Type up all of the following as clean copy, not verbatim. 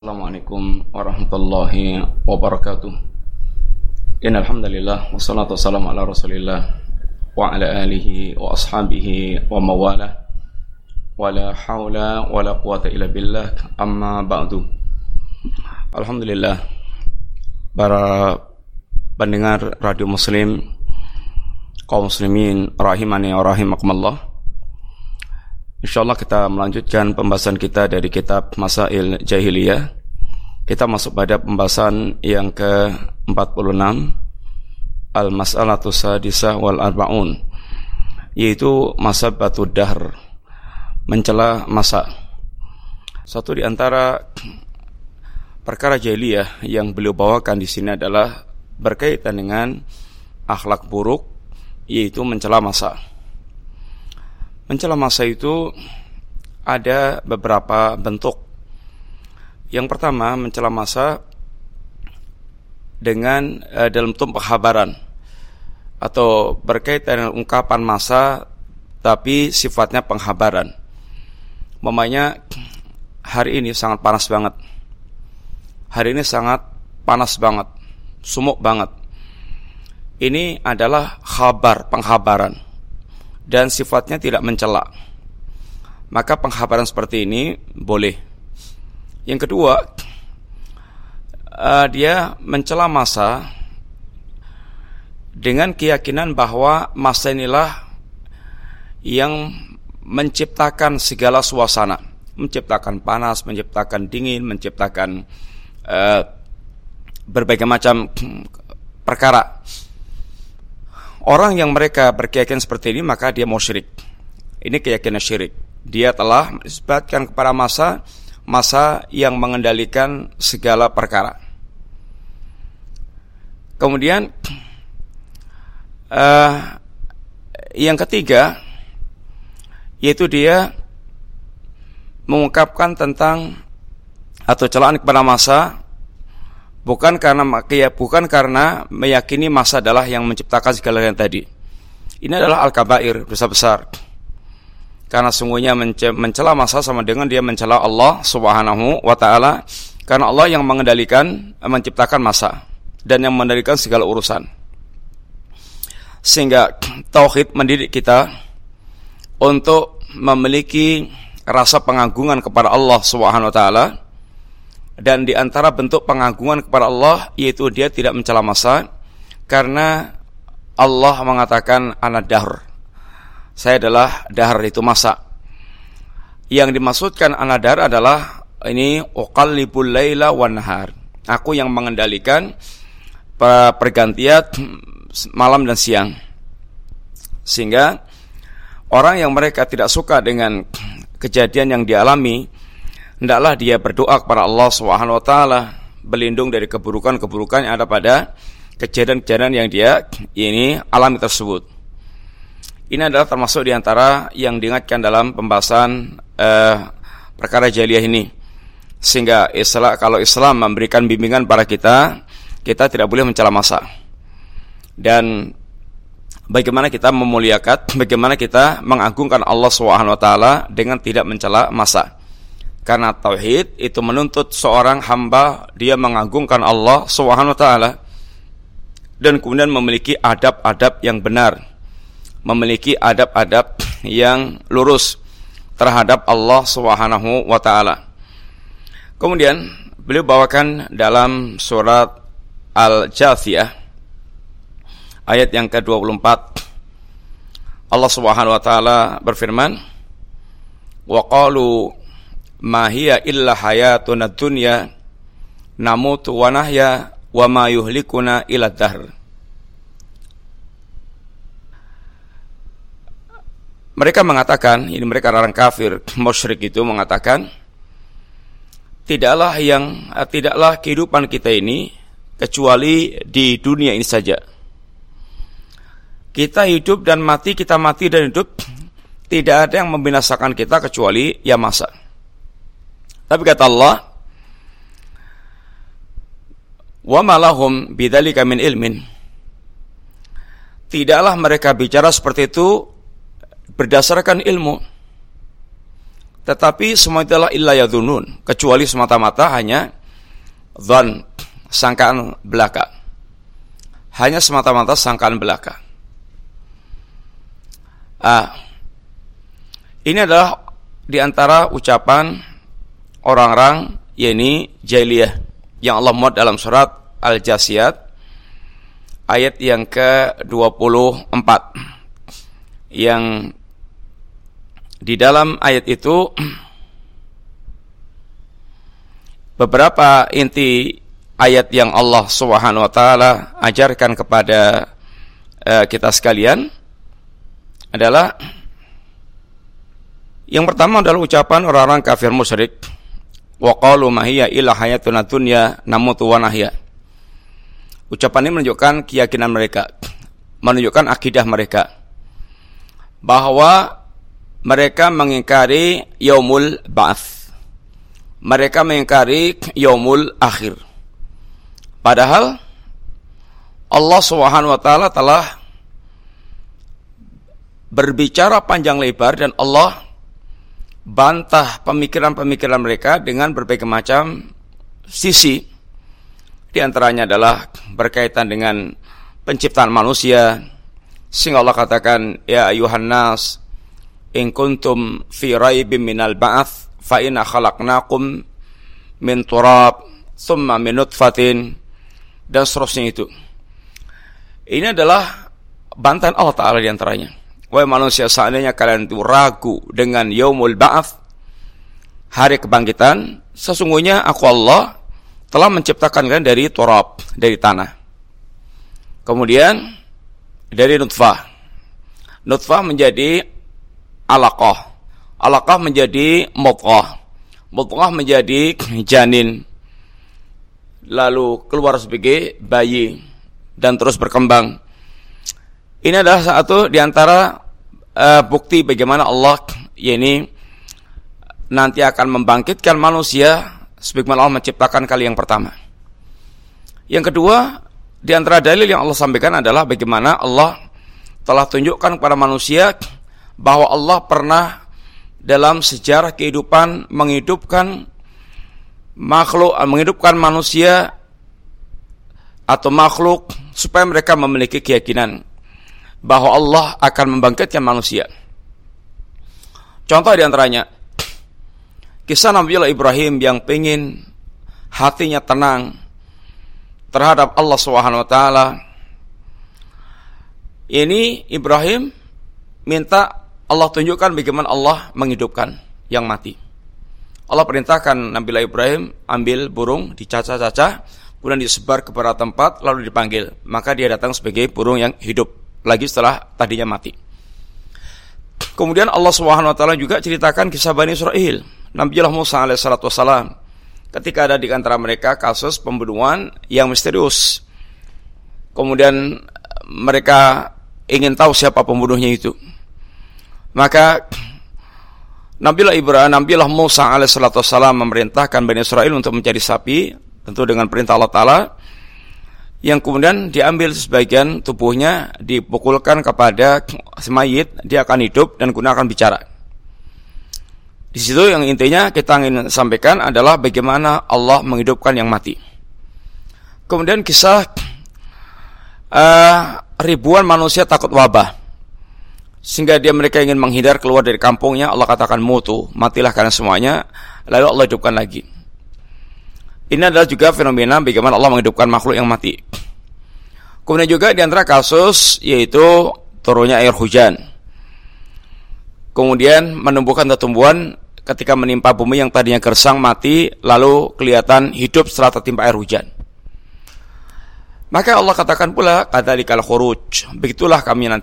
Assalamualaikum warahmatullahi wabarakatuh. Innal hamdalillah wassalatu wassalamu ala Rasulillah wa ala alihi wa ashabihi wa mawalah. Wala haula wala quwata illa billah. Amma ba'du. Alhamdulillah, para pendengar radio Muslim, kaum muslimin rahimani wa rahimakumullah. InsyaAllah kita melanjutkan pembahasan kita dari kitab Masail Jahiliyah. Kita masuk pada pembahasan yang ke-46, Al-Mas'alatu Sadisah wal Arba'un, yaitu Masabatud Dahr, mencela masa. Satu di antara perkara jahiliyah yang beliau bawakan di sini adalah berkaitan dengan akhlak buruk, yaitu mencela masa. Mencela masa itu ada beberapa bentuk. Yang pertama, mencela masa dengan dalam bentuk penghabaran atau berkaitan dengan ungkapan masa tapi sifatnya penghabaran. Umpamanya, hari ini sangat panas banget. Hari ini sangat panas banget, sumuk banget. Ini adalah khabar, penghabaran, dan sifatnya tidak mencela. Maka penghabaran seperti ini boleh. Yang kedua, dia mencela masa dengan keyakinan bahwa masa inilah yang menciptakan segala suasana, menciptakan panas, menciptakan dingin, menciptakan berbagai macam perkara. Orang yang mereka berkeyakinan seperti ini, maka dia musyrik. Ini keyakinan syirik. Dia telah menisbatkan kepada masa yang mengendalikan segala perkara. Kemudian yang ketiga, yaitu dia mengungkapkan tentang atau celaan kepada masa bukan karena meyakini masa adalah yang menciptakan segala yang tadi. Ini adalah al-kabair, dosa besar. Karena sungguhnya mencela masa sama dengan dia mencela Allah Subhanahu wa ta'ala, karena Allah yang mengendalikan, menciptakan masa dan yang mengendalikan segala urusan. Sehingga tauhid mendidik kita untuk memiliki rasa pengagungan kepada Allah Subhanahu wa ta'ala. Dan di antara bentuk pengagungan kepada Allah yaitu dia tidak mencela masa, karena Allah mengatakan ana dahr, saya adalah dahr, itu masa. Yang dimaksudkan ana dahr adalah ini uqallibul laila wan nahar, aku yang mengendalikan pergantian malam dan siang. Sehingga orang yang mereka tidak suka dengan kejadian yang dialami, hendaklah dia berdoa kepada Allah Subhanahu wa taala, berlindung dari keburukan-keburukan yang ada pada kejadian-kejadian yang dia ini alami tersebut. Ini adalah termasuk di antara yang diingatkan dalam pembahasan perkara jahiliyah ini. Sehingga kalau Islam memberikan bimbingan pada kita tidak boleh mencela masa. Dan bagaimana kita memuliakan, bagaimana kita mengagungkan Allah Subhanahu wa taala dengan tidak mencela masa. Karena tauhid itu menuntut seorang hamba dia mengagungkan Allah Subhanahu wa taala dan kemudian memiliki adab-adab yang benar, memiliki adab-adab yang lurus terhadap Allah Subhanahu wa taala. Kemudian beliau bawakan dalam surat Al-Jathiyah ayat yang ke-24, Allah Subhanahu wa taala berfirman, wa qalu ma hiya illa hayatuna dunya namutu wa nahya wa ma yuhlikuna illa dahr. Mereka mengatakan, ini mereka orang kafir musyrik itu mengatakan, tidaklah kehidupan kita ini kecuali di dunia ini saja. Kita hidup dan mati, kita mati dan hidup, tidak ada yang membinasakan kita kecuali ya masa. Tapi kata Allah, wa ma lahum bidzalika min ilmin, tidaklah mereka bicara seperti itu berdasarkan ilmu, tetapi semua itulah illa yadhunun, kecuali semata-mata hanya Dzan, sangkaan belaka. Hanya semata-mata sangkaan belaka. Ini adalah di antara ucapan orang-orang yakni jahiliyah yang Allah muat dalam surat Al-Jasiyat ayat yang ke-24, yang di dalam ayat itu beberapa inti ayat yang Allah Subhanahu wa taala ajarkan kepada kita sekalian adalah yang pertama adalah ucapan orang-orang kafir musyrik, wa qalu ma hiya illa hayatuna dunya namutu wa nahya. Ucapan ini menunjukkan keyakinan mereka, menunjukkan akidah mereka bahwa mereka mengingkari yaumul ba'ats. Mereka mengingkari yaumul akhir. Padahal Allah Subhanahu wa taala telah berbicara panjang lebar dan Allah bantah pemikiran-pemikiran mereka dengan berbagai macam sisi. Di antaranya adalah berkaitan dengan penciptaan manusia, sehingga Allah katakan, ya ayuhan nas in kuntum fi raibin minal ba'ats fa inna khalaqnakum min turab thumma min nutfatin, dan seterusnya itu. Ini adalah bantahan Allah Ta'ala di antaranya. Wahai manusia, seandainya kalian itu ragu dengan yaumul ba'ats, hari kebangkitan, sesungguhnya aku Allah telah menciptakan kalian dari turab, dari tanah. Kemudian dari nutfah. Nutfah menjadi alaqah. Alaqah menjadi mudghah. Mudghah menjadi janin. Lalu keluar sebagai bayi dan terus berkembang. Ini adalah satu di antara bukti bagaimana Allah nanti akan membangkitkan manusia sebagaimana Allah menciptakan kali yang pertama. Yang kedua, di antara dalil yang Allah sampaikan adalah bagaimana Allah telah tunjukkan kepada manusia bahwa Allah pernah dalam sejarah kehidupan menghidupkan makhluk, menghidupkan manusia atau makhluk supaya mereka memiliki keyakinan bahwa Allah akan membangkitkan manusia. Contoh di antaranya kisah Nabiullah Ibrahim yang pengen hatinya tenang terhadap Allah Subhanahu wa taala. Ini Ibrahim minta Allah tunjukkan bagaimana Allah menghidupkan yang mati. Allah perintahkan Nabiullah Ibrahim ambil burung, dicacah-cacah, kemudian disebar ke beberapa tempat, lalu dipanggil. Maka dia datang sebagai burung yang hidup lagi setelah tadinya mati. Kemudian Allah Subhanahu wa taala juga ceritakan kisah Bani Israil, Nabiullah Musa alaihissalatu wassalam, ketika ada di antara mereka kasus pembunuhan yang misterius. Kemudian mereka ingin tahu siapa pembunuhnya itu. Maka Nabiullah Musa alaihissalatu wassalam memerintahkan Bani Israil untuk mencari sapi, tentu dengan perintah Allah Ta'ala, yang kemudian diambil sebagian tubuhnya, dipukulkan kepada mayit, dia akan hidup dan kemudian akan bicara. Di situ yang intinya kita ingin sampaikan adalah bagaimana Allah menghidupkan yang mati. Kemudian kisah ribuan manusia takut wabah, sehingga mereka ingin menghindar keluar dari kampungnya. Allah katakan mutu, matilah kalian semuanya, lalu Allah hidupkan lagi. Ini adalah juga fenomena bagaimana Allah menghidupkan makhluk yang mati. Kemudian juga di antara kasus yaitu turunnya air hujan, kemudian menumbuhkan tumbuhan ketika menimpa bumi yang tadinya gersang mati, lalu kelihatan hidup setelah tertimpa air hujan. Maka Allah katakan pula, kadzalikal khuruj, begitulah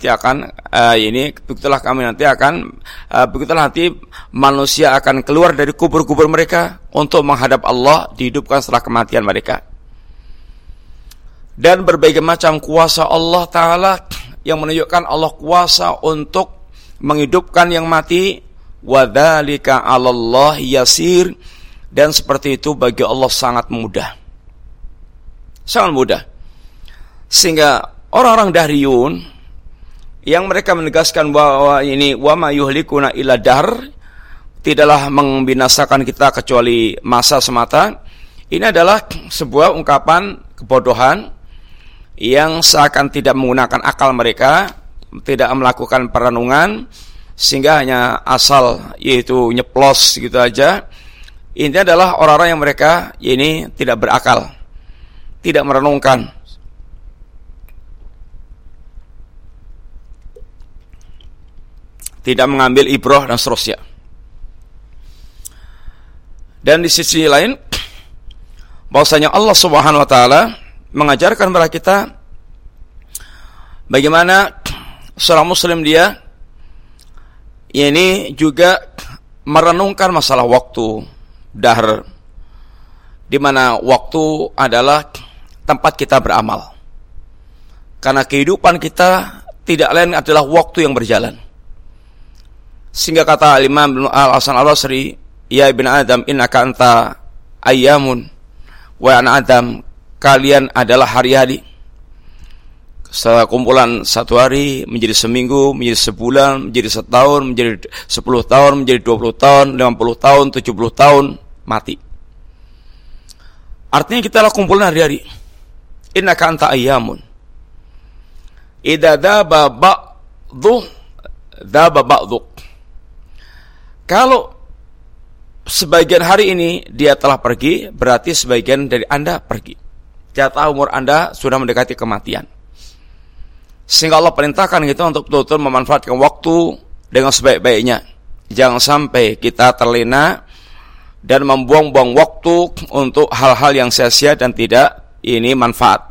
nanti manusia akan keluar dari kubur-kubur mereka untuk menghadap Allah, dihidupkan setelah kematian mereka. Dan berbagai macam kuasa Allah Ta'ala yang menunjukkan Allah kuasa untuk menghidupkan yang mati. Wa dzalika 'alallahi yasir, dan seperti itu bagi Allah sangat mudah. Sangat mudah. Sehingga orang-orang dahriyun yang mereka menegaskan bahwa ini wa ma yuhlikuna illa dahr, tidaklah membinasakan kita kecuali masa semata, Ini adalah sebuah ungkapan kebodohan yang seakan tidak menggunakan akal mereka, tidak melakukan perenungan, sehingga hanya asal yaitu nyeplos gitu aja. Ini adalah orang-orang yang mereka ini tidak berakal, tidak merenungkan. Tidak mengambil ibrah dan seterusnya. Dan di sisi lain, bahwasanya Allah Subhanahu wa taala mengajarkan kepada kita bagaimana seorang muslim dia ini juga merenungkan masalah waktu, dahr, di mana waktu adalah tempat kita beramal. Karena kehidupan kita tidak lain adalah waktu yang berjalan. Sehingga kata Imam Al-Hasan Al-Basri, ya ibn Adam innaka anta ayyamun, wa ana Adam, kalian adalah hari-hari. Setelah kumpulan satu hari menjadi seminggu, menjadi sebulan, menjadi setahun, menjadi 10 tahun, menjadi 20 tahun, 50 tahun, 70 tahun, mati. Artinya kita adalah kumpulan hari-hari. Innaka anta ayyamun. Idza dhaba ba'dhu dhaba ba'dhuk. Kalau sebagian hari ini dia telah pergi, berarti sebagian dari Anda pergi. Jatah umur Anda sudah mendekati kematian. Sehingga Allah perintahkan kita untuk betul-betul memanfaatkan waktu dengan sebaik-baiknya. Jangan sampai kita terlena dan membuang-buang waktu untuk hal-hal yang sia-sia dan tidak ini manfaat.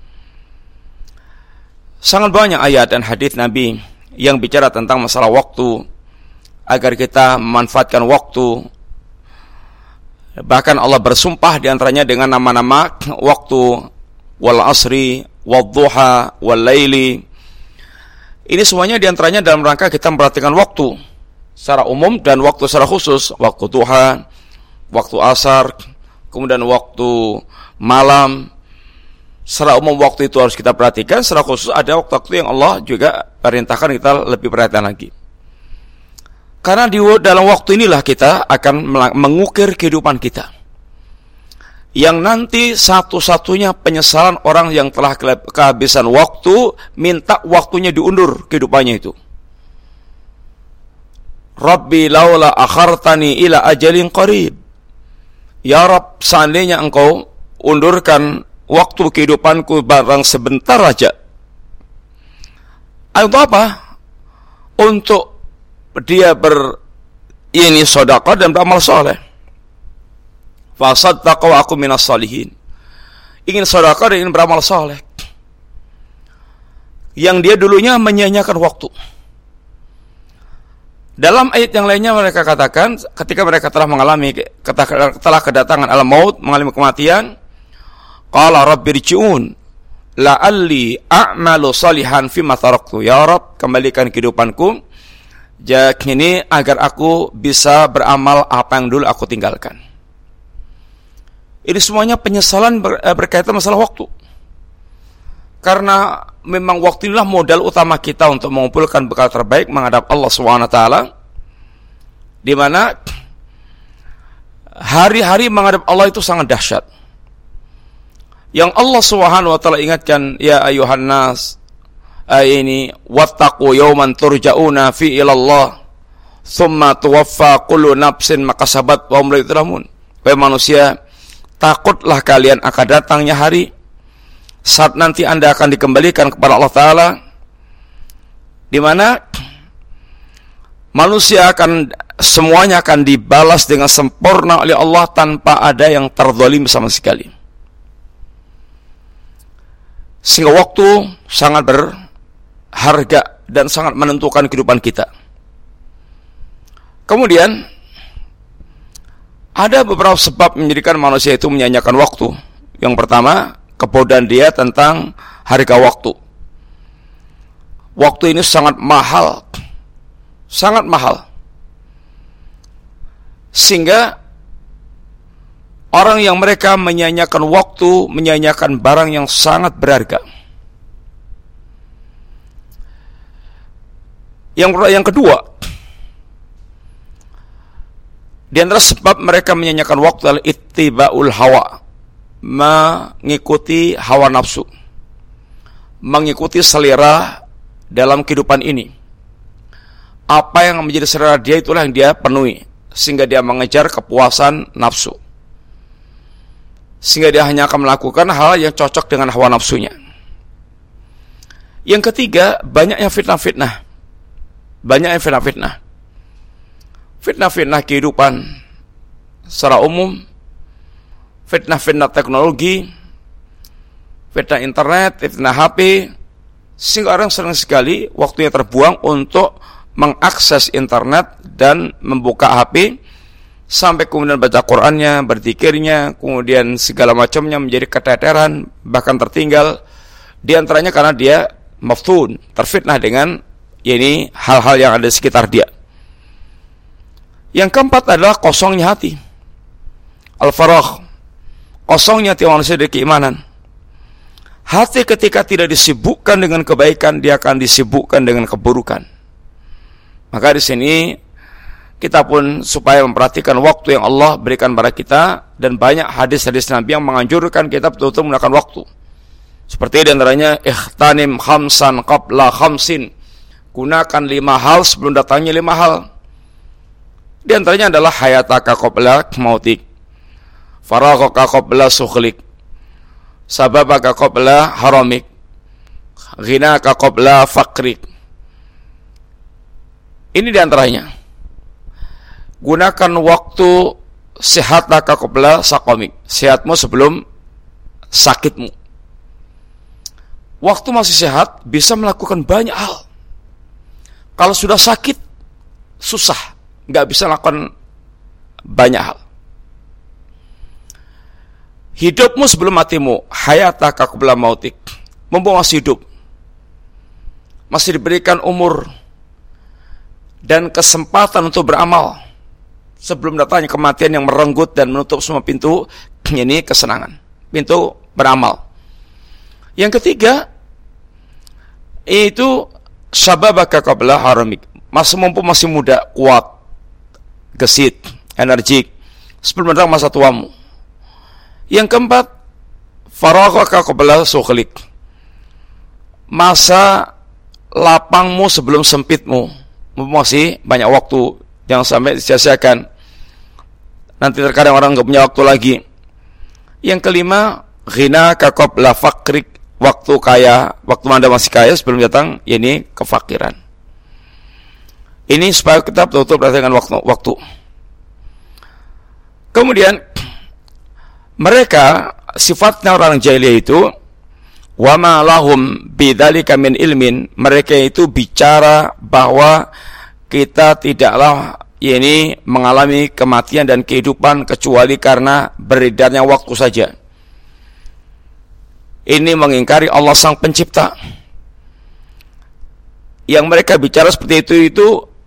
Sangat banyak ayat dan hadis Nabi yang bicara tentang masalah waktu, agar kita memanfaatkan waktu. Bahkan Allah bersumpah diantaranya dengan nama-nama waktu, wal asri, wal duha, wal laili. Ini semuanya diantaranya dalam rangka kita memperhatikan waktu secara umum dan waktu secara khusus. Waktu duha, waktu asar, kemudian waktu malam. Secara umum waktu itu harus kita perhatikan. Secara khusus ada waktu-waktu yang Allah juga perintahkan kita lebih perhatian lagi. Karena di dalam waktu inilah kita akan mengukir kehidupan kita, yang nanti satu-satunya penyesalan orang yang telah kehabisan waktu, minta waktunya diundur kehidupannya itu. Rabbi laula akhartani ila ajalin qarib. Ya Rabb, seandainya engkau undurkan waktu kehidupanku barang sebentar aja. Untuk apa? Untuk dia ini sedekah dan beramal saleh. Fasaddaqa wa aku minas salihin. Ingin sedekah dan ingin beramal saleh. Yang dia dulunya menyia-nyiakan waktu. Dalam ayat yang lainnya mereka katakan, ketika mereka telah telah kedatangan alam maut, mengalami kematian, qala rabbirji'un la'alli a'malu salihan fima taraktu. Ya Rabb, kembalikan kehidupanku ini agar aku bisa beramal apa yang dulu aku tinggalkan. Ini semuanya penyesalan berkaitan masalah waktu. Karena memang waktu inilah modal utama kita untuk mengumpulkan bekal terbaik menghadap Allah SWT, di mana hari-hari menghadap Allah itu sangat dahsyat. Yang Allah SWT ingatkan, ya ayuhan nas, ini wattaqu yawman turja'una fi ilallah thumma tuwaffa kullu nafsin ma kasabat wa hum la yuzlamun. Wahai manusia, takutlah kalian akan datangnya hari saat nanti Anda akan dikembalikan kepada Allah Ta'ala, di mana manusia semuanya akan dibalas dengan sempurna oleh Allah tanpa ada yang terzalim sama sekali. Sehingga waktu sangat berharga dan sangat menentukan kehidupan kita. Kemudian ada beberapa sebab menjadikan manusia itu menyia-nyiakan waktu. Yang pertama, kebodohan dia tentang harga waktu. Waktu ini sangat mahal, sangat mahal, sehingga orang yang mereka menyia-nyiakan waktu, menyia-nyiakan barang yang sangat berharga. Yang kedua, di antara sebab mereka menyia-nyiakan waktu adalah ittiba'ul hawa, mengikuti hawa nafsu, mengikuti selera dalam kehidupan ini. Apa yang menjadi selera dia itulah yang dia penuhi, sehingga dia mengejar kepuasan nafsu, sehingga dia hanya akan melakukan hal yang cocok dengan hawa nafsunya. Yang ketiga, banyaknya fitnah-fitnah. Fitnah-fitnah kehidupan secara umum, fitnah-fitnah teknologi, fitnah internet, fitnah HP, sehingga orang sering sekali waktunya terbuang untuk mengakses internet dan membuka HP, sampai kemudian baca Qur'annya, berzikirnya, kemudian segala macamnya menjadi keteteran, bahkan tertinggal. Di antaranya karena dia maftun, terfitnah dengan ini hal-hal yang ada di sekitar dia. Yang keempat adalah kosongnya hati, al-faragh, kosongnya hati manusia dari keimanan. Hati ketika tidak disibukkan dengan kebaikan, dia akan disibukkan dengan keburukan. Maka di sini kita pun supaya memperhatikan waktu yang Allah berikan pada kita, dan banyak hadis-hadis Nabi yang menganjurkan kita betul-betul menggunakan waktu. Seperti di antaranya, ikhtanim khamsan qabla khamsin, gunakan 5 hal sebelum datangnya 5 hal. Di antaranya adalah hayataka qabla mautik, faraghaka qabla sukhlik, sababaka qabla haramik, ghinaka qabla fakrik. Ini di antaranya. Gunakan waktu sehataka qabla saqamik, sehatmu sebelum sakitmu. Waktu masih sehat bisa melakukan banyak hal. Kalau sudah sakit, susah, nggak bisa melakukan banyak hal. Hidupmu sebelum matimu, hayataka qabla mautik, mumpung masih hidup, masih diberikan umur dan kesempatan untuk beramal sebelum datangnya kematian yang merenggut dan menutup semua pintu ini kesenangan, pintu beramal. Yang ketiga itu sababaka qabla haramik, mumpung masih muda, kuat, gesit, energik sebelum datang masa tuamu. Yang keempat, faraghaka qabla sukhlik, masa lapangmu sebelum sempitmu, masih banyak waktu, jangan sampai disia-siakan. Nanti terkadang orang enggak punya waktu lagi. Yang kelima, ghinaka qabla fakrik, waktu kaya, waktu Anda masih kaya sebelum datang ini kefakiran. Ini supaya kita betul-betul perhatikan waktu. Kemudian mereka sifatnya orang jahiliyah itu wa ma lahum bidzalika min ilmin, mereka itu bicara bahwa kita tidaklah ini mengalami kematian dan kehidupan kecuali karena beredarnya waktu saja. Ini mengingkari Allah sang pencipta. Yang mereka bicara seperti itu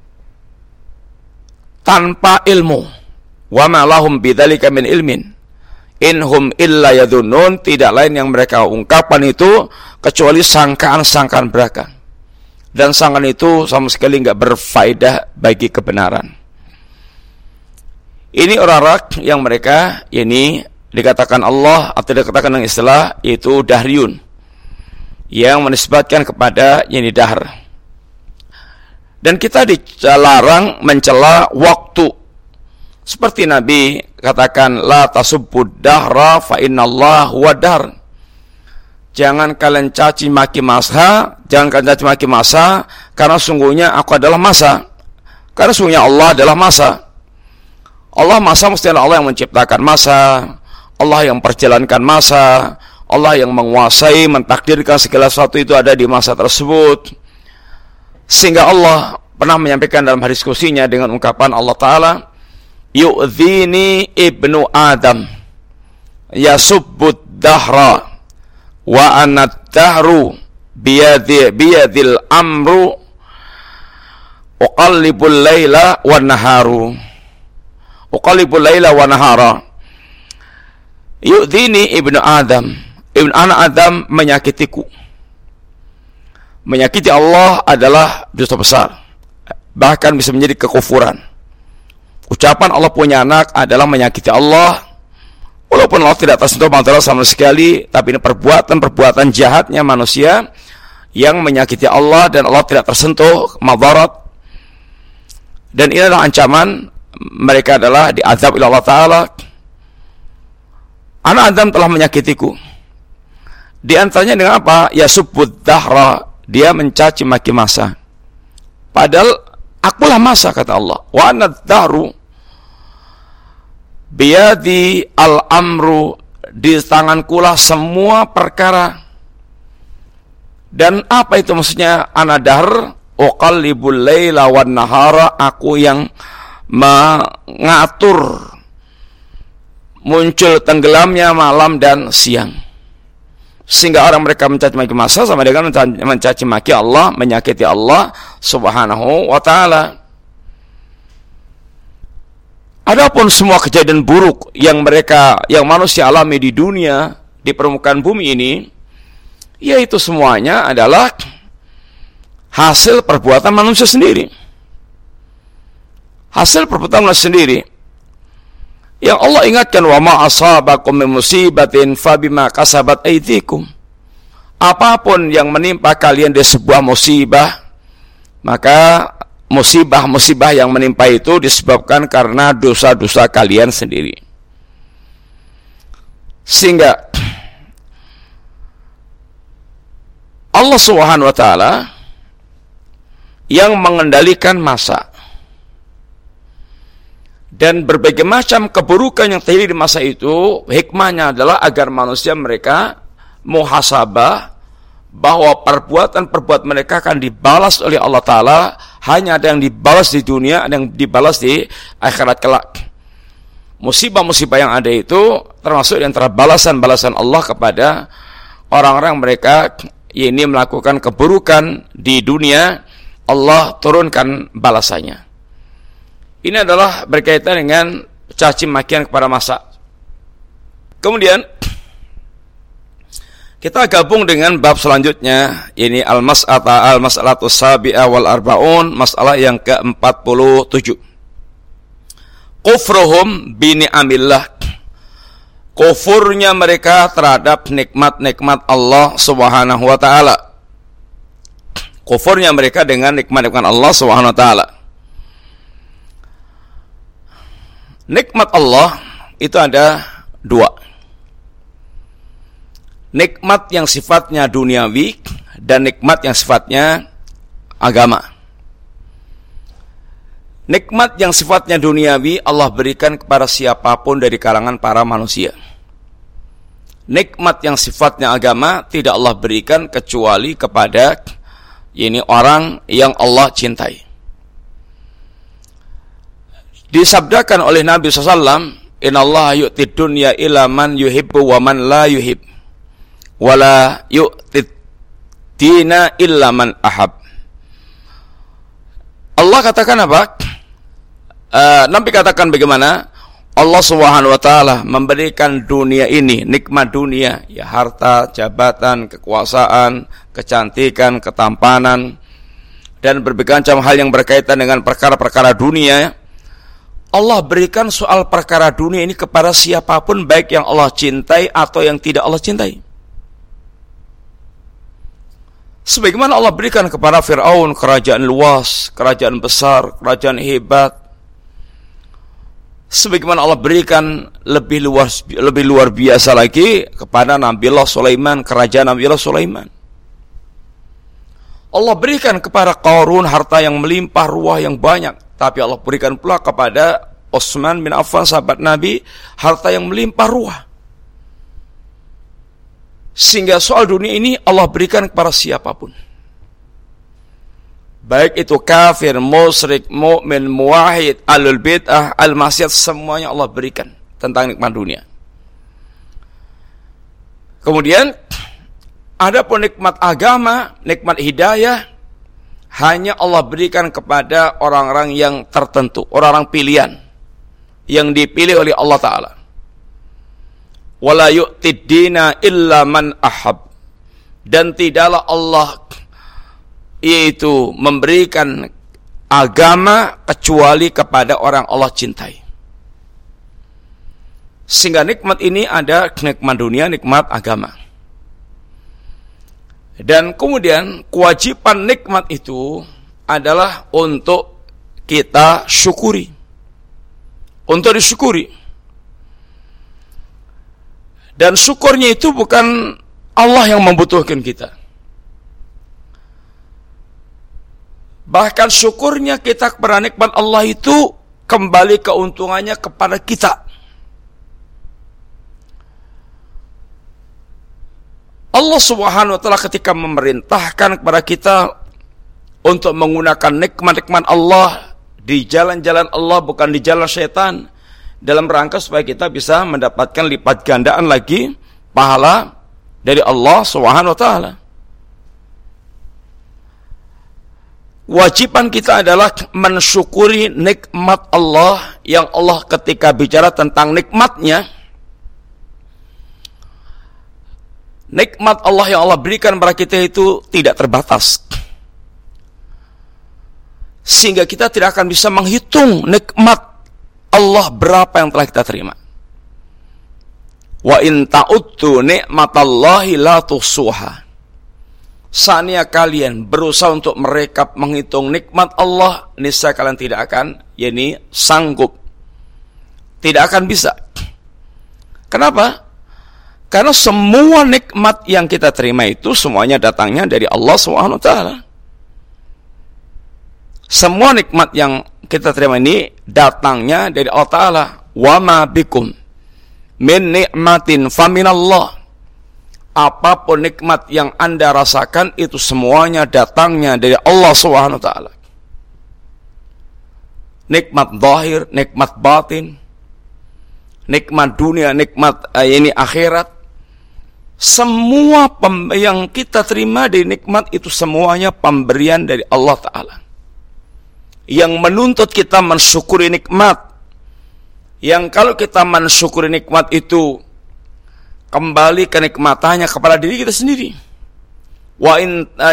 tanpa ilmu. Wa ma lahum bidzalika min ilmin inhum illa yadhunnun, tidak lain yang mereka ungkapkan itu kecuali sangkaan-sangkaan belaka, dan sangkaan itu sama sekali enggak berfaedah bagi kebenaran. Ini orang-orang yang mereka ini dikatakan Allah atau dikatakan dengan istilah itu dahriyun, yang menisbatkan kepada ini dahr. Dan kita dilarang mencela waktu. Seperti Nabi katakan, la tasubbud dahra fa innallaha huwa dahr. Jangan kalian caci maki masa, karena sungguhnya aku adalah masa. Karena sungguhnya Allah adalah masa. Allah masa, mestinya Allah yang menciptakan masa, Allah yang perjalankan masa, Allah yang menguasai, mentakdirkan segala sesuatu itu ada di masa tersebut. Sehingga Allah pernah menyampaikan dalam hadis kursinya dengan ungkapan Allah Ta'ala, yu'dhini ibnu Adam yasubbud dahra wa anad dahru biyadil amru uqallibul layla wa naharu yu'dhini ibnu Adam, ibnu anak Adam menyakitiku. Menyakiti Allah adalah dosa besar, bahkan bisa menjadi kekufuran. Ucapan Allah punya anak adalah menyakiti Allah. Walaupun Allah tidak tersentuh madarat sama sekali, tapi ini perbuatan jahatnya manusia yang menyakiti Allah dan Allah tidak tersentuh madarat. Dan ini adalah ancaman mereka adalah diazab oleh Allah Ta'ala. Anak Adam telah menyakitiku. Di antaranya dengan apa? Ya subbud dahra, dia mencaci maki masa. Padahal akulah masa, kata Allah. Wa anad dahru biyadi al-amru, di tangankulah semua perkara. Dan apa itu maksudnya anadahr? Uqallibul laila wan nahara, aku yang mengatur muncul tenggelamnya malam dan siang. Sehingga orang mereka mencaci maki masa sama dengan mencaci maki Allah, menyakiti Allah Subhanahu wa ta'ala. Adapun semua kejadian buruk yang manusia alami di dunia, di permukaan bumi ini, yaitu semuanya adalah hasil perbuatan manusia sendiri. Hasil perbuatan manusia sendiri. Yang Allah ingatkan, wa ma asabakum min musibatin fabima kasabat aydikum. Apapun yang menimpa kalian di sebuah musibah, maka musibah yang menimpa itu disebabkan karena dosa-dosa kalian sendiri. Sehingga Allah Subhanahu wa ta'ala yang mengendalikan masa, dan berbagai macam keburukan yang terjadi di masa itu, hikmahnya adalah agar manusia mereka muhasabah bahwa perbuatan mereka akan dibalas oleh Allah Ta'ala. Hanya ada yang dibalas di dunia, ada yang dibalas di akhirat kelak. Musibah-musibah yang ada itu termasuk di antara balasan-balasan Allah kepada orang-orang mereka ini melakukan keburukan di dunia. Allah turunkan balasannya. Ini adalah berkaitan dengan caci makian kepada masa. Kemudian kita gabung dengan bab selanjutnya, ini al-mas'alatus sabi'ah wal arba'un, masalah yang ke-47. Kufruhum bi ni'amillah, kufurnya mereka terhadap nikmat-nikmat Allah Subhanahu wa ta'ala. Kufurnya mereka dengan nikmat-nikmat Allah Subhanahu wa ta'ala. Nikmat Allah itu ada dua. Nikmat yang sifatnya duniawi dan nikmat yang sifatnya agama. Nikmat yang sifatnya duniawi Allah berikan kepada siapapun dari kalangan para manusia. Nikmat yang sifatnya agama tidak Allah berikan kecuali kepada orang yang Allah cintai. Disabdakan oleh Nabi SAW, innallaha yu'tid dunya ila man yuhibbu wa man la yuhib, wa la yu'tid dina illa man ahab. Allah katakan apa? Nabi katakan bagaimana? Allah Subhanahu wa ta'ala memberikan dunia ini, nikmat dunia, ya harta, jabatan, kekuasaan, kecantikan, ketampanan, dan berbagai macam hal yang berkaitan dengan perkara-perkara dunia. Allah berikan soal perkara dunia ini kepada siapapun, baik yang Allah cintai atau yang tidak Allah cintai. Sebagaimana Allah berikan kepada Fir'aun kerajaan luas, kerajaan besar, kerajaan hebat. Sebagaimana Allah berikan lebih luar biasa lagi kepada Nabiullah Sulaiman, kerajaan Nabiullah Sulaiman. Allah berikan kepada Qarun harta yang melimpah ruah yang banyak. Tapi Allah berikan pula kepada Utsman bin Affan, sahabat Nabi, harta yang melimpah ruah. Sehingga soal dunia ini Allah berikan kepada siapapun. Baik itu kafir, musyrik, mukmin, muwahhid, ahlul bid'ah, al-maksiat, semuanya Allah berikan tentang nikmat dunia. Kemudian adapun nikmat agama, nikmat hidayah, hanya Allah berikan kepada orang-orang yang tertentu, orang-orang pilihan yang dipilih oleh Allah Ta'ala. Wala yu'tid dina illa man ahab, dan tidaklah Allah yaitu memberikan agama kecuali kepada orang Allah cintai. Sehingga nikmat ini ada nikmat dunia, nikmat agama. Dan kemudian kewajiban nikmat itu adalah untuk kita syukuri. Untuk disyukuri. Dan syukurnya itu bukan Allah yang membutuhkan kita. Bahkan syukurnya kita kepada nikmat Allah itu kembali keuntungannya kepada kita. Allah Subhanahu wa taala ketika memerintahkan kepada kita untuk menggunakan nikmat-nikmat Allah di jalan-jalan Allah, bukan di jalan syaitan, dalam rangka supaya kita bisa mendapatkan lipat gandaan lagi pahala dari Allah Subhanahu wa taala. Wajiban kita adalah mensyukuri nikmat Allah, yang Allah ketika bicara tentang nikmatnya, nikmat Allah yang Allah berikan kepada kita itu tidak terbatas. Sehingga kita tidak akan bisa menghitung nikmat Allah berapa yang telah kita terima. Wa in ta'uddu ni'matallahi la tuhsuha. Seandainya kalian berusaha untuk merekap menghitung nikmat Allah, niscaya kalian tidak akan sanggup. Tidak akan bisa. Kenapa? Karena semua nikmat yang kita terima itu semuanya datangnya dari Allah Subhanahu wa taala. Semua nikmat yang kita terima ini datangnya dari Allah Ta'ala. Wa ma bikum min ni'matin faminallah. Apapun nikmat yang Anda rasakan itu semuanya datangnya dari Allah Subhanahu wa taala. Nikmat zahir, nikmat batin, nikmat dunia, nikmat akhirat. Semua yang kita terima dari nikmat itu semuanya pemberian dari Allah Ta'ala, yang menuntut kita mensyukuri nikmat. Yang kalau kita mensyukuri nikmat itu, kembali kenikmatannya kepada diri kita sendiri. Wa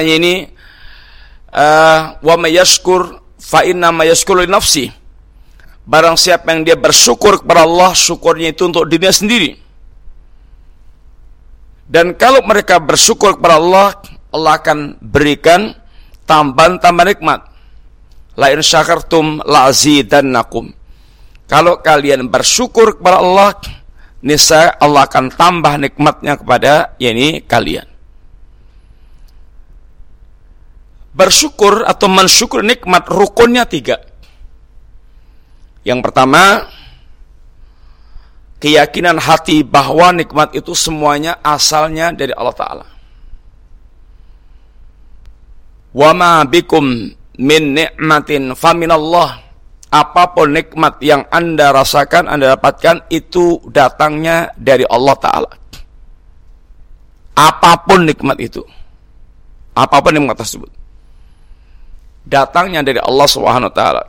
may yashkur fa inna ma yashkuru li nafsi. Barang siapa yang dia bersyukur kepada Allah, syukurnya itu untuk dirinya sendiri. Dan kalau mereka bersyukur kepada Allah, Allah akan berikan tambahan-tambahan nikmat. La in syakartum la'azidannakum. Kalau kalian bersyukur kepada Allah, niscaya Allah akan tambah nikmatnya kepada kalian. Bersyukur atau mensyukur nikmat rukunnya 3. Yang pertama, keyakinan hati bahwa nikmat itu semuanya asalnya dari Allah Ta'ala. Wa ma bikum min ni'matin faminallah. Apapun nikmat yang Anda rasakan, Anda dapatkan, itu datangnya dari Allah Ta'ala. Apapun nikmat itu, apapun nikmat tersebut, datangnya dari Allah Subhanahu wa taala.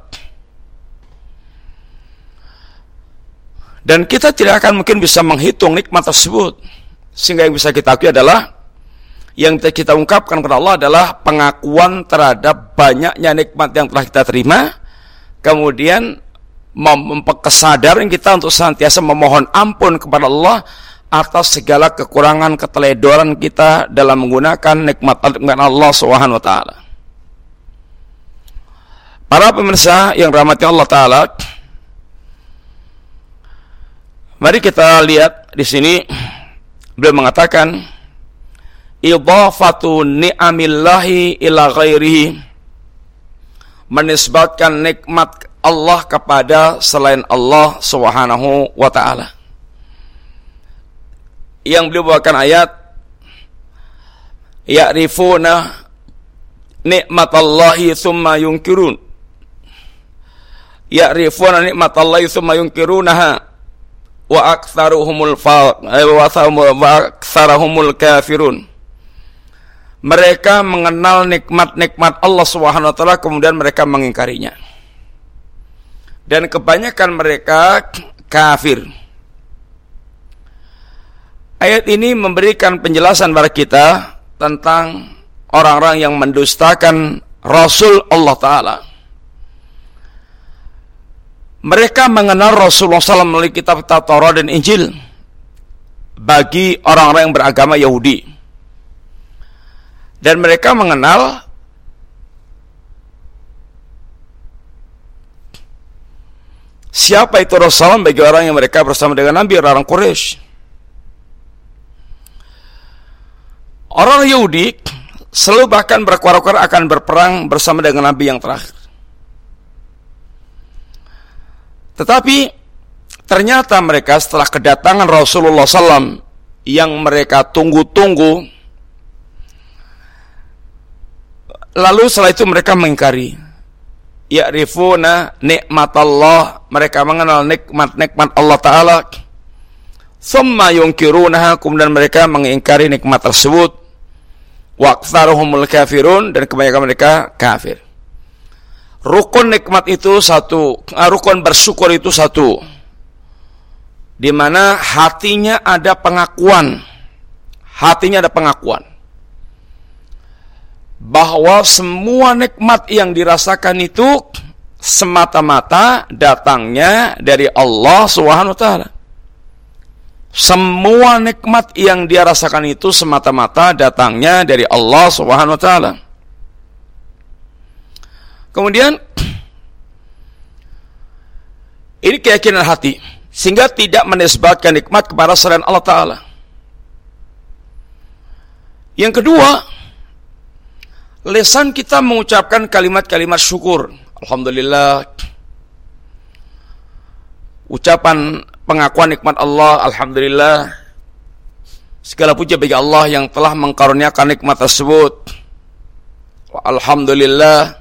Dan kita tidak akan mungkin bisa menghitung nikmat tersebut. Sehingga yang bisa kita akui adalah, yang kita ungkapkan kepada Allah adalah pengakuan terhadap banyaknya nikmat yang telah kita terima. Kemudian kesadaran kita untuk senantiasa memohon ampun kepada Allah atas segala kekurangan, keteledoran kita dalam menggunakan nikmat Allah Subhanahu wa taala. Para pemirsa yang rahmati Allah Ta'ala, mari kita lihat di sini beliau mengatakan idhafatu ni'amillahi ila ghairihi, menisbatkan nikmat Allah kepada selain Allah Subhanahu wa taala. Yang beliau bawakan ayat ya'rifuna ni'matallahi tsumma yunkirun. Ya'rifuna ni'matallahi tsumma yunkirunaha wa aktsaruhumul kafirun. Mereka mengenal nikmat-nikmat Allah Subhanahu wa taala, kemudian mereka mengingkarinya. Dan kebanyakan mereka kafir. Ayat ini memberikan penjelasan kepada kita tentang orang-orang yang mendustakan Rasul Allah Ta'ala. mereka mengenal Rasulullah SAW melalui kitab Taurat dan Injil bagi orang-orang yang beragama Yahudi. Dan mereka mengenal siapa itu Rasulullah bagi orang yang mereka bersama dengan Nabi, orang Quraisy. Orang Yahudi selalu bahkan berkuar-kuar akan berperang bersama dengan Nabi yang terakhir. Tetapi ternyata mereka setelah kedatangan Rasulullah SAW yang mereka tunggu-tunggu, lalu setelah itu mereka mengingkari. Ya'rifuna nikmatallah, mereka mengenal nikmat-nikmat Allah Ta'ala. Thumma yunkirunaha, kemudian mereka mengingkari nikmat tersebut. Wa aktsaruhumul kafirun, dan kebanyakan mereka kafir. Rukun nikmat itu satu, rukun bersyukur itu satu, di mana hatinya ada pengakuan, bahwa semua nikmat yang dirasakan itu semata-mata datangnya dari Allah Subhanahu wa taala. Semua nikmat yang dia rasakan itu semata-mata datangnya dari Allah Subhanahu wa taala. Kemudian ini keyakinan hati, sehingga tidak menisbatkan nikmat kepada selain Allah Ta'ala. Yang kedua, lisan kita mengucapkan kalimat-kalimat syukur. Alhamdulillah, ucapan pengakuan nikmat Allah. Alhamdulillah, segala puji bagi Allah yang telah mengkaruniakan nikmat tersebut. Alhamdulillah.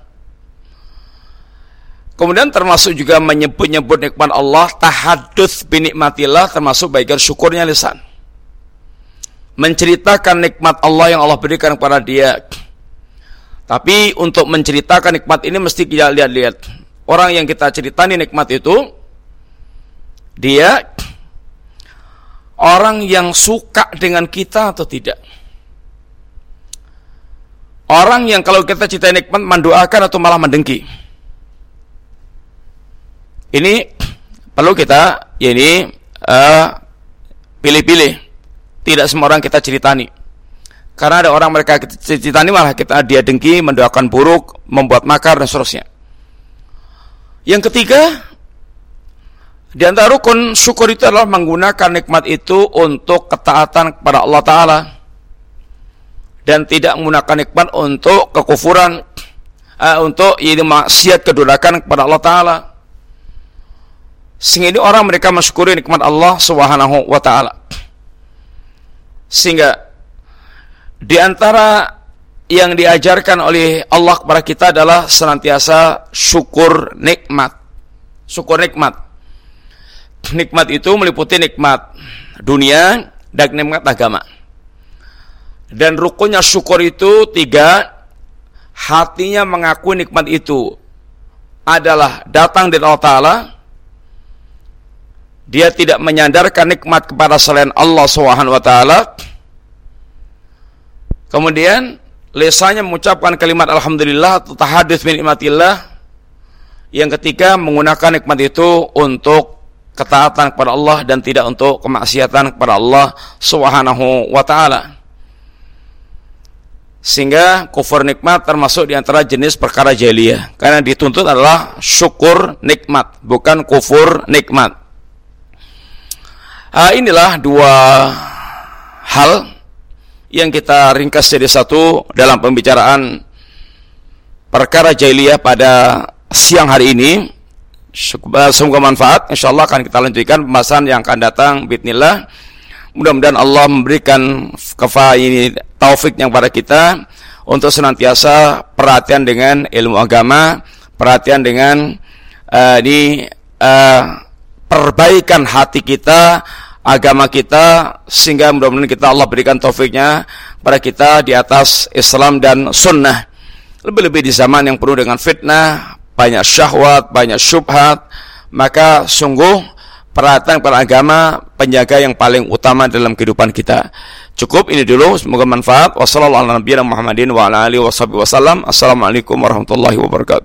Kemudian termasuk juga menyebut-nyebut nikmat Allah, tahadduts bi nikmatillah, termasuk bagian syukurnya lisan. Menceritakan nikmat Allah yang Allah berikan kepada dia. Tapi untuk menceritakan nikmat ini mesti kita lihat-lihat. Orang yang kita ceritani nikmat itu, dia orang yang suka dengan kita atau tidak. Orang yang kalau kita ceritain nikmat mendoakan atau malah mendengki. Ini perlu kita pilih-pilih. Tidak semua orang kita ceritani. Karena ada orang mereka kita ceritani malah dia dengki, mendoakan buruk, membuat makar dan seterusnya. Yang ketiga, di antara rukun syukur itu adalah menggunakan nikmat itu untuk ketaatan kepada Allah Ta'ala, dan tidak menggunakan nikmat untuk kekufuran, untuk maksiat kedurhakaan kepada Allah Ta'ala. Sehingga ini orang mereka mensyukuri nikmat Allah Subhanahu wa taala. Sehingga di antara yang diajarkan oleh Allah kepada kita adalah senantiasa syukur nikmat. Syukur nikmat. Nikmat itu meliputi nikmat dunia dan nikmat agama. Dan rukunnya syukur itu 3. Hatinya mengakui nikmat itu adalah datang dari Allah Ta'ala. Dia tidak menyandarkan nikmat kepada selain Allah Subhanahu wa taala. Kemudian lisannya mengucapkan kalimat alhamdulillah atau tahadduts bi nikmatillah. Yang ketiga, menggunakan nikmat itu untuk ketaatan kepada Allah dan tidak untuk kemaksiatan kepada Allah Subhanahu wa taala. Sehingga kufur nikmat termasuk di antara jenis perkara jahiliyah, karena dituntut adalah syukur nikmat, bukan kufur nikmat. Inilah 2 hal yang kita ringkas jadi satu dalam pembicaraan perkara jahiliyah pada siang hari ini. Semoga manfaat. InsyaAllah akan kita lanjutkan pembahasan yang akan datang bismillah. Mudah-mudahan Allah memberikan taufiknya kepada kita untuk senantiasa perhatian dengan ilmu agama, perhatian dengan perbaikan hati kita, agama kita, sehingga mudah-mudahan kita Allah berikan taufiknya pada kita di atas Islam dan sunnah. Lebih-lebih di zaman yang penuh dengan fitnah, banyak syahwat, banyak syubhat, maka sungguh perhatian pada agama penjaga yang paling utama dalam kehidupan kita. Cukup ini dulu, semoga manfaat. Wassalamualaikum warahmatullahi wabarakatuh.